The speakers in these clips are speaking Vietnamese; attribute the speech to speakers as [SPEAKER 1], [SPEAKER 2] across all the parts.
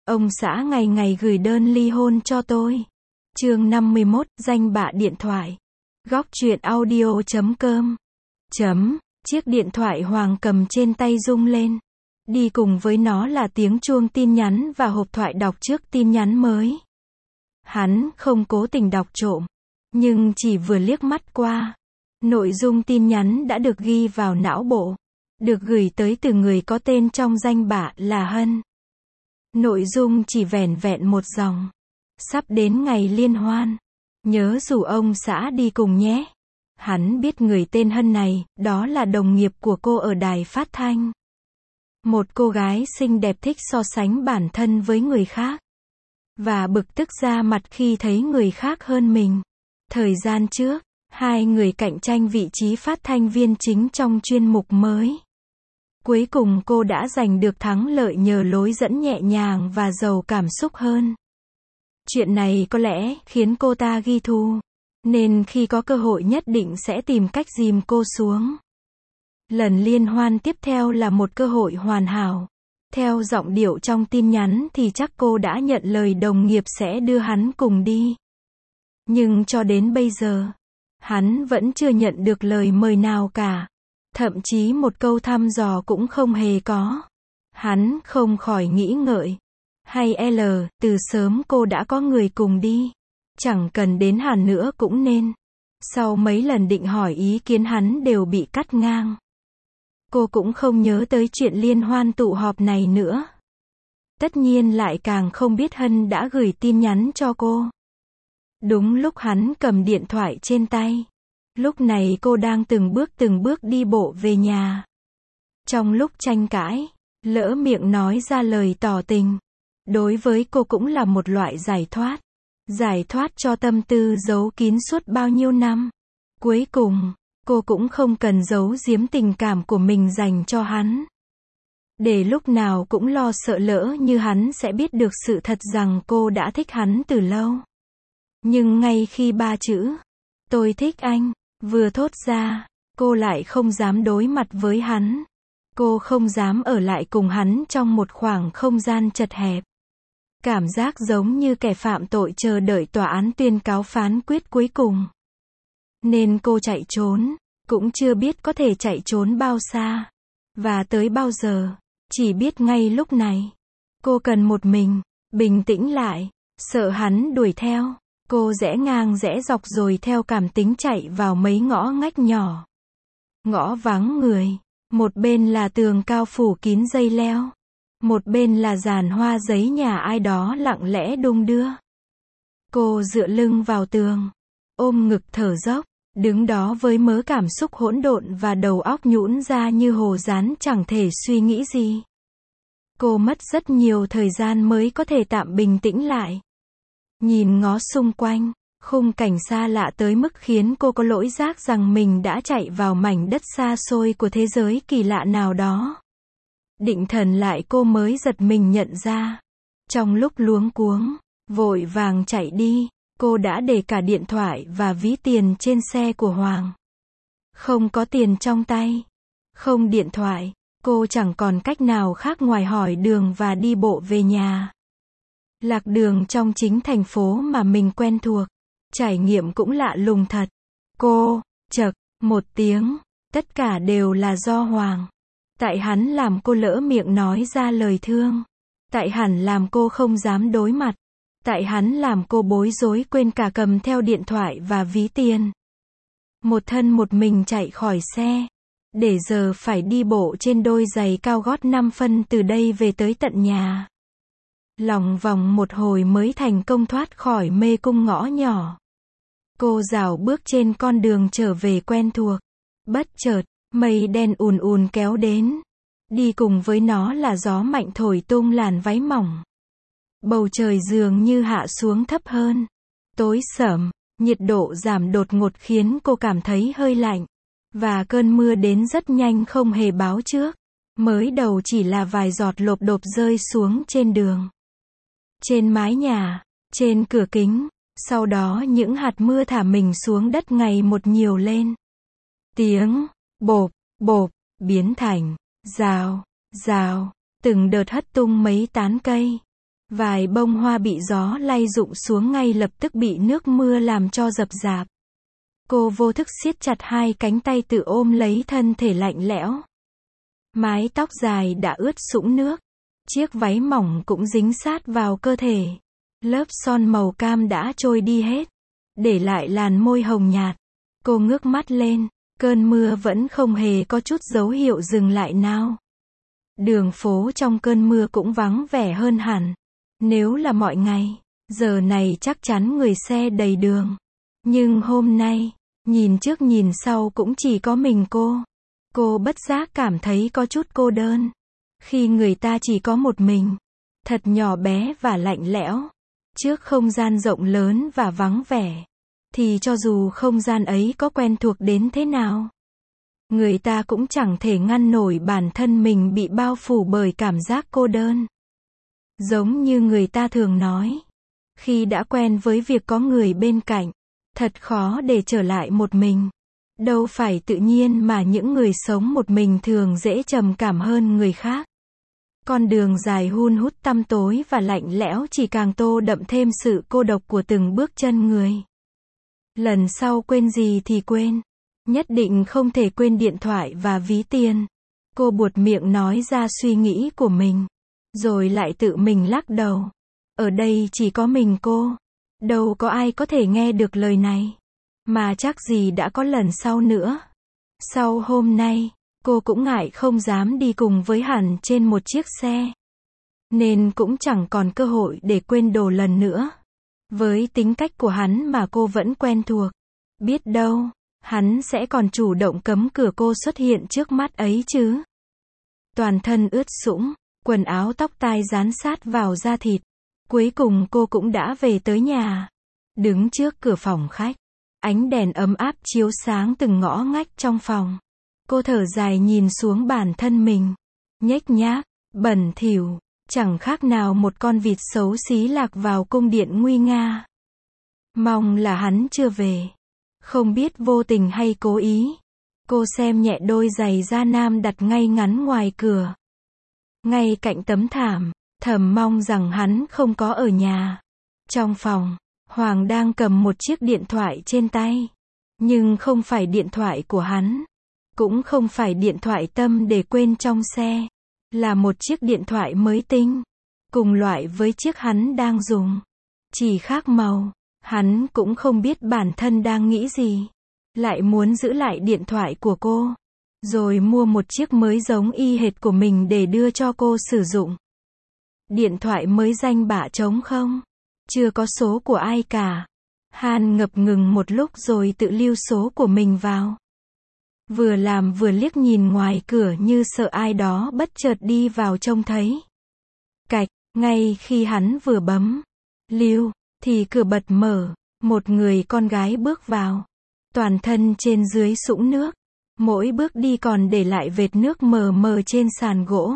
[SPEAKER 1] Ông xã ngày ngày gửi đơn ly hôn cho tôi. Chương 51, danh bạ điện thoại. Góc truyện audio.com. Chiếc điện thoại Hoàng cầm trên tay rung lên. Đi cùng với nó là tiếng chuông tin nhắn và hộp thoại đọc trước tin nhắn mới. Hắn không cố tình đọc trộm, nhưng chỉ vừa liếc mắt qua, nội dung tin nhắn đã được ghi vào não bộ, được gửi tới từ người có tên trong danh bạ là Hân. Nội dung chỉ vẻn vẹn một dòng. Sắp đến ngày liên hoan, nhớ rủ ông xã đi cùng nhé. Hắn biết người tên Hân này, đó là đồng nghiệp của cô ở đài phát thanh. Một cô gái xinh đẹp thích so sánh bản thân với người khác. Và bực tức ra mặt khi thấy người khác hơn mình. Thời gian trước, hai người cạnh tranh vị trí phát thanh viên chính trong chuyên mục mới. Cuối cùng cô đã giành được thắng lợi nhờ lối dẫn nhẹ nhàng và giàu cảm xúc hơn. Chuyện này có lẽ khiến cô ta ghi thù, nên khi có cơ hội nhất định sẽ tìm cách dìm cô xuống. Lần liên hoan tiếp theo là một cơ hội hoàn hảo. Theo giọng điệu trong tin nhắn thì chắc cô đã nhận lời đồng nghiệp sẽ đưa hắn cùng đi. Nhưng cho đến bây giờ, hắn vẫn chưa nhận được lời mời nào cả. Thậm chí một câu thăm dò cũng không hề có. Hắn không khỏi nghĩ ngợi. Hay từ sớm cô đã có người cùng đi. Chẳng cần đến Hàn nữa cũng nên. Sau mấy lần định hỏi ý kiến hắn đều bị cắt ngang. Cô cũng không nhớ tới chuyện liên hoan tụ họp này nữa. Tất nhiên lại càng không biết Hân đã gửi tin nhắn cho cô. Đúng lúc hắn cầm điện thoại trên tay. Lúc này cô đang từng bước đi bộ về nhà. Trong lúc tranh cãi, lỡ miệng nói ra lời tỏ tình. Đối với cô cũng là một loại giải thoát. Giải thoát cho tâm tư giấu kín suốt bao nhiêu năm. Cuối cùng, cô cũng không cần giấu giếm tình cảm của mình dành cho hắn. Để lúc nào cũng lo sợ lỡ như hắn sẽ biết được sự thật rằng cô đã thích hắn từ lâu. Nhưng ngay khi ba chữ, tôi thích anh, vừa thốt ra, cô lại không dám đối mặt với hắn. Cô không dám ở lại cùng hắn trong một khoảng không gian chật hẹp. Cảm giác giống như kẻ phạm tội chờ đợi tòa án tuyên cáo phán quyết cuối cùng. Nên cô chạy trốn, cũng chưa biết có thể chạy trốn bao xa. Và tới bao giờ, chỉ biết ngay lúc này. Cô cần một mình, bình tĩnh lại, sợ hắn đuổi theo. Cô rẽ ngang rẽ dọc rồi theo cảm tính chạy vào mấy ngõ ngách nhỏ. Ngõ vắng người, một bên là tường cao phủ kín dây leo. Một bên là giàn hoa giấy nhà ai đó lặng lẽ đung đưa. Cô dựa lưng vào tường, ôm ngực thở dốc, đứng đó với mớ cảm xúc hỗn độn và đầu óc nhũn ra như hồ dán chẳng thể suy nghĩ gì. Cô mất rất nhiều thời gian mới có thể tạm bình tĩnh lại. Nhìn ngó xung quanh, khung cảnh xa lạ tới mức khiến cô có lỗi giác rằng mình đã chạy vào mảnh đất xa xôi của thế giới kỳ lạ nào đó. Định thần lại cô mới giật mình nhận ra. Trong lúc luống cuống, vội vàng chạy đi, cô đã để cả điện thoại và ví tiền trên xe của Hoàng. Không có tiền trong tay, không điện thoại, cô chẳng còn cách nào khác ngoài hỏi đường và đi bộ về nhà. Lạc đường trong chính thành phố mà mình quen thuộc. Trải nghiệm cũng lạ lùng thật. Cô, chậc, một tiếng, tất cả đều là do Hoàng. Tại hắn làm cô lỡ miệng nói ra lời thương. Tại hắn làm cô không dám đối mặt. Tại hắn làm cô bối rối quên cả cầm theo điện thoại và ví tiền. Một thân một mình chạy khỏi xe. Để giờ phải đi bộ trên đôi giày cao gót 5 phân từ đây về tới tận nhà. Lòng vòng một hồi mới thành công thoát khỏi mê cung ngõ nhỏ. Cô dạo bước trên con đường trở về quen thuộc. Bất chợt, mây đen ùn ùn kéo đến. Đi cùng với nó là gió mạnh thổi tung làn váy mỏng. Bầu trời dường như hạ xuống thấp hơn. Tối sẫm, nhiệt độ giảm đột ngột khiến cô cảm thấy hơi lạnh. Và cơn mưa đến rất nhanh không hề báo trước. Mới đầu chỉ là vài giọt lộp độp rơi xuống trên đường. Trên mái nhà, trên cửa kính. Sau đó những hạt mưa thả mình xuống đất ngày một nhiều lên. Tiếng bộp, bộp, biến thành rào, rào, từng đợt hất tung mấy tán cây. Vài bông hoa bị gió lay rụng xuống ngay lập tức bị nước mưa làm cho rập rạp. Cô vô thức siết chặt hai cánh tay tự ôm lấy thân thể lạnh lẽo. Mái tóc dài đã ướt sũng nước. Chiếc váy mỏng cũng dính sát vào cơ thể. Lớp son màu cam đã trôi đi hết, để lại làn môi hồng nhạt. Cô ngước mắt lên, cơn mưa vẫn không hề có chút dấu hiệu dừng lại nào. Đường phố trong cơn mưa cũng vắng vẻ hơn hẳn. Nếu là mọi ngày, giờ này chắc chắn người xe đầy đường. Nhưng hôm nay, nhìn trước nhìn sau cũng chỉ có mình cô. Cô bất giác cảm thấy có chút cô đơn. Khi người ta chỉ có một mình, thật nhỏ bé và lạnh lẽo, trước không gian rộng lớn và vắng vẻ, thì cho dù không gian ấy có quen thuộc đến thế nào, người ta cũng chẳng thể ngăn nổi bản thân mình bị bao phủ bởi cảm giác cô đơn. Giống như người ta thường nói, khi đã quen với việc có người bên cạnh, thật khó để trở lại một mình. Đâu phải tự nhiên mà những người sống một mình thường dễ trầm cảm hơn người khác. Con đường dài hun hút tăm tối và lạnh lẽo chỉ càng tô đậm thêm sự cô độc của từng bước chân người. Lần sau quên gì thì quên. Nhất định không thể quên điện thoại và ví tiền. Cô buột miệng nói ra suy nghĩ của mình. Rồi lại tự mình lắc đầu. Ở đây chỉ có mình cô. Đâu có ai có thể nghe được lời này. Mà chắc gì đã có lần sau nữa. Sau hôm nay, cô cũng ngại không dám đi cùng với hắn trên một chiếc xe. Nên cũng chẳng còn cơ hội để quên đồ lần nữa. Với tính cách của hắn mà cô vẫn quen thuộc. Biết đâu, hắn sẽ còn chủ động cấm cửa cô xuất hiện trước mắt ấy chứ. Toàn thân ướt sũng, quần áo tóc tai dán sát vào da thịt. Cuối cùng cô cũng đã về tới nhà. Đứng trước cửa phòng khách. Ánh đèn ấm áp chiếu sáng từng ngõ ngách trong phòng. Cô thở dài nhìn xuống bản thân mình. Nhếch nhác, bẩn thỉu, chẳng khác nào một con vịt xấu xí lạc vào cung điện nguy nga. Mong là hắn chưa về. Không biết vô tình hay cố ý. Cô xem nhẹ đôi giày da nam đặt ngay ngắn ngoài cửa. Ngay cạnh tấm thảm, thầm mong rằng hắn không có ở nhà. Trong phòng, Hoàng đang cầm một chiếc điện thoại trên tay. Nhưng không phải điện thoại của hắn. Cũng không phải điện thoại tâm để quên trong xe. Là một chiếc điện thoại mới tinh. Cùng loại với chiếc hắn đang dùng. Chỉ khác màu. Hắn cũng không biết bản thân đang nghĩ gì. Lại muốn giữ lại điện thoại của cô. Rồi mua một chiếc mới giống y hệt của mình để đưa cho cô sử dụng. Điện thoại mới danh bạ trống không? Chưa có số của ai cả. Han ngập ngừng một lúc rồi tự lưu số của mình vào. Vừa làm vừa liếc nhìn ngoài cửa như sợ ai đó bất chợt đi vào trông thấy. Cạch, ngay khi hắn vừa bấm lưu, thì cửa bật mở. Một người con gái bước vào. Toàn thân trên dưới sũng nước. Mỗi bước đi còn để lại vệt nước mờ mờ trên sàn gỗ.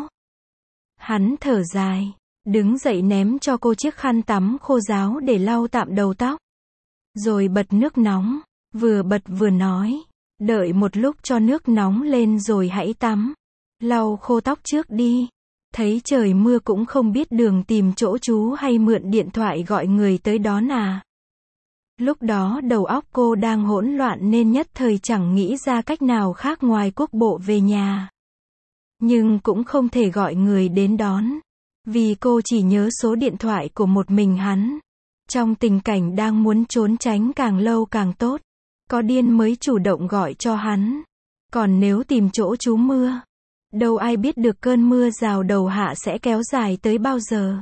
[SPEAKER 1] Hắn thở dài. Đứng dậy ném cho cô chiếc khăn tắm khô ráo để lau tạm đầu tóc. Rồi bật nước nóng. Vừa bật vừa nói. Đợi một lúc cho nước nóng lên rồi hãy tắm. Lau khô tóc trước đi. Thấy trời mưa cũng không biết đường tìm chỗ trú hay mượn điện thoại gọi người tới đón à. Lúc đó đầu óc cô đang hỗn loạn nên nhất thời chẳng nghĩ ra cách nào khác ngoài quốc bộ về nhà. Nhưng cũng không thể gọi người đến đón. Vì cô chỉ nhớ số điện thoại của một mình hắn. Trong tình cảnh đang muốn trốn tránh càng lâu càng tốt. Có điên mới chủ động gọi cho hắn. Còn nếu tìm chỗ trú mưa, đâu ai biết được cơn mưa rào đầu hạ sẽ kéo dài tới bao giờ.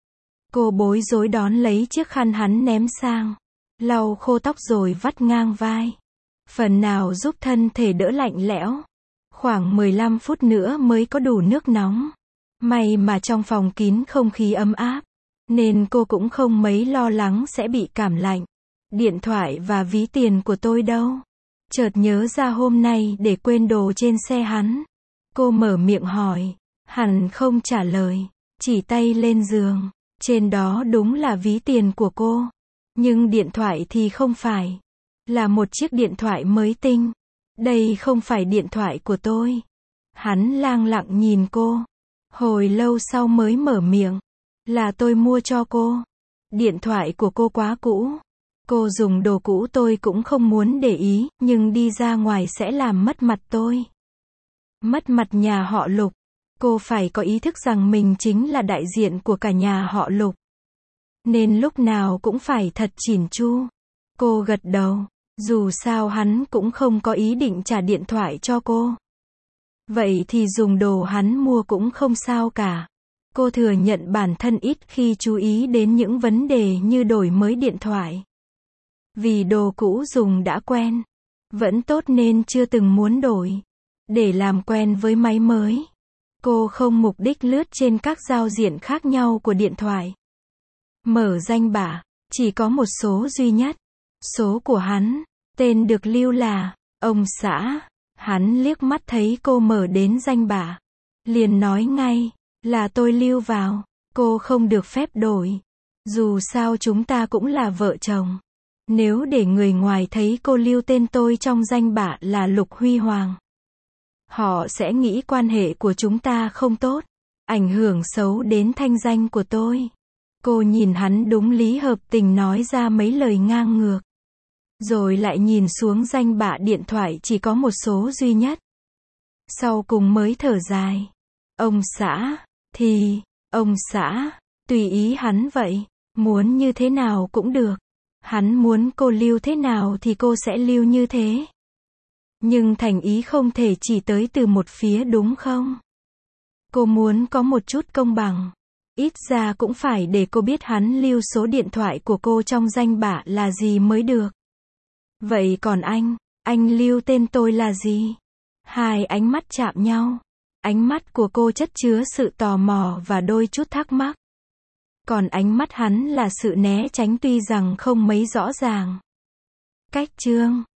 [SPEAKER 1] Cô bối rối đón lấy chiếc khăn hắn ném sang. Lau khô tóc rồi vắt ngang vai. Phần nào giúp thân thể đỡ lạnh lẽo. Khoảng 15 phút nữa mới có đủ nước nóng. May mà trong phòng kín không khí ấm áp. Nên cô cũng không mấy lo lắng sẽ bị cảm lạnh. Điện thoại và ví tiền của tôi đâu? Chợt nhớ ra hôm nay để quên đồ trên xe hắn. Cô mở miệng hỏi. Hắn không trả lời. Chỉ tay lên giường. Trên đó đúng là ví tiền của cô. Nhưng điện thoại thì không phải. Là một chiếc điện thoại mới tinh. Đây không phải điện thoại của tôi. Hắn lang lặng nhìn cô. Hồi lâu sau mới mở miệng. Là tôi mua cho cô. Điện thoại của cô quá cũ. Cô dùng đồ cũ tôi cũng không muốn để ý, nhưng đi ra ngoài sẽ làm mất mặt tôi. Mất mặt nhà họ Lục. Cô phải có ý thức rằng mình chính là đại diện của cả nhà họ Lục. Nên lúc nào cũng phải thật chỉn chu. Cô gật đầu. Dù sao hắn cũng không có ý định trả điện thoại cho cô. Vậy thì dùng đồ hắn mua cũng không sao cả. Cô thừa nhận bản thân ít khi chú ý đến những vấn đề như đổi mới điện thoại. Vì đồ cũ dùng đã quen. Vẫn tốt nên chưa từng muốn đổi. Để làm quen với máy mới. Cô không mục đích lướt trên các giao diện khác nhau của điện thoại. Mở danh bạ, chỉ có một số duy nhất. Số của hắn, tên được lưu là ông xã. Hắn liếc mắt thấy cô mở đến danh bạ. Liền nói ngay, là tôi lưu vào. Cô không được phép đổi. Dù sao chúng ta cũng là vợ chồng. Nếu để người ngoài thấy cô lưu tên tôi trong danh bạ là Lục Huy Hoàng, họ sẽ nghĩ quan hệ của chúng ta không tốt, ảnh hưởng xấu đến thanh danh của tôi. Cô nhìn hắn đúng lý hợp tình nói ra mấy lời ngang ngược. Rồi lại nhìn xuống danh bạ điện thoại chỉ có một số duy nhất. Sau cùng mới thở dài. Ông xã, ông xã, tùy ý hắn vậy, muốn như thế nào cũng được. Hắn muốn cô lưu thế nào thì cô sẽ lưu như thế. Nhưng thành ý không thể chỉ tới từ một phía đúng không? Cô muốn có một chút công bằng. Ít ra cũng phải để cô biết hắn lưu số điện thoại của cô trong danh bạ là gì mới được. Vậy còn anh lưu tên tôi là gì? Hai ánh mắt chạm nhau. Ánh mắt của cô chất chứa sự tò mò và đôi chút thắc mắc. Còn ánh mắt hắn là sự né tránh tuy rằng không mấy rõ ràng. Cách chương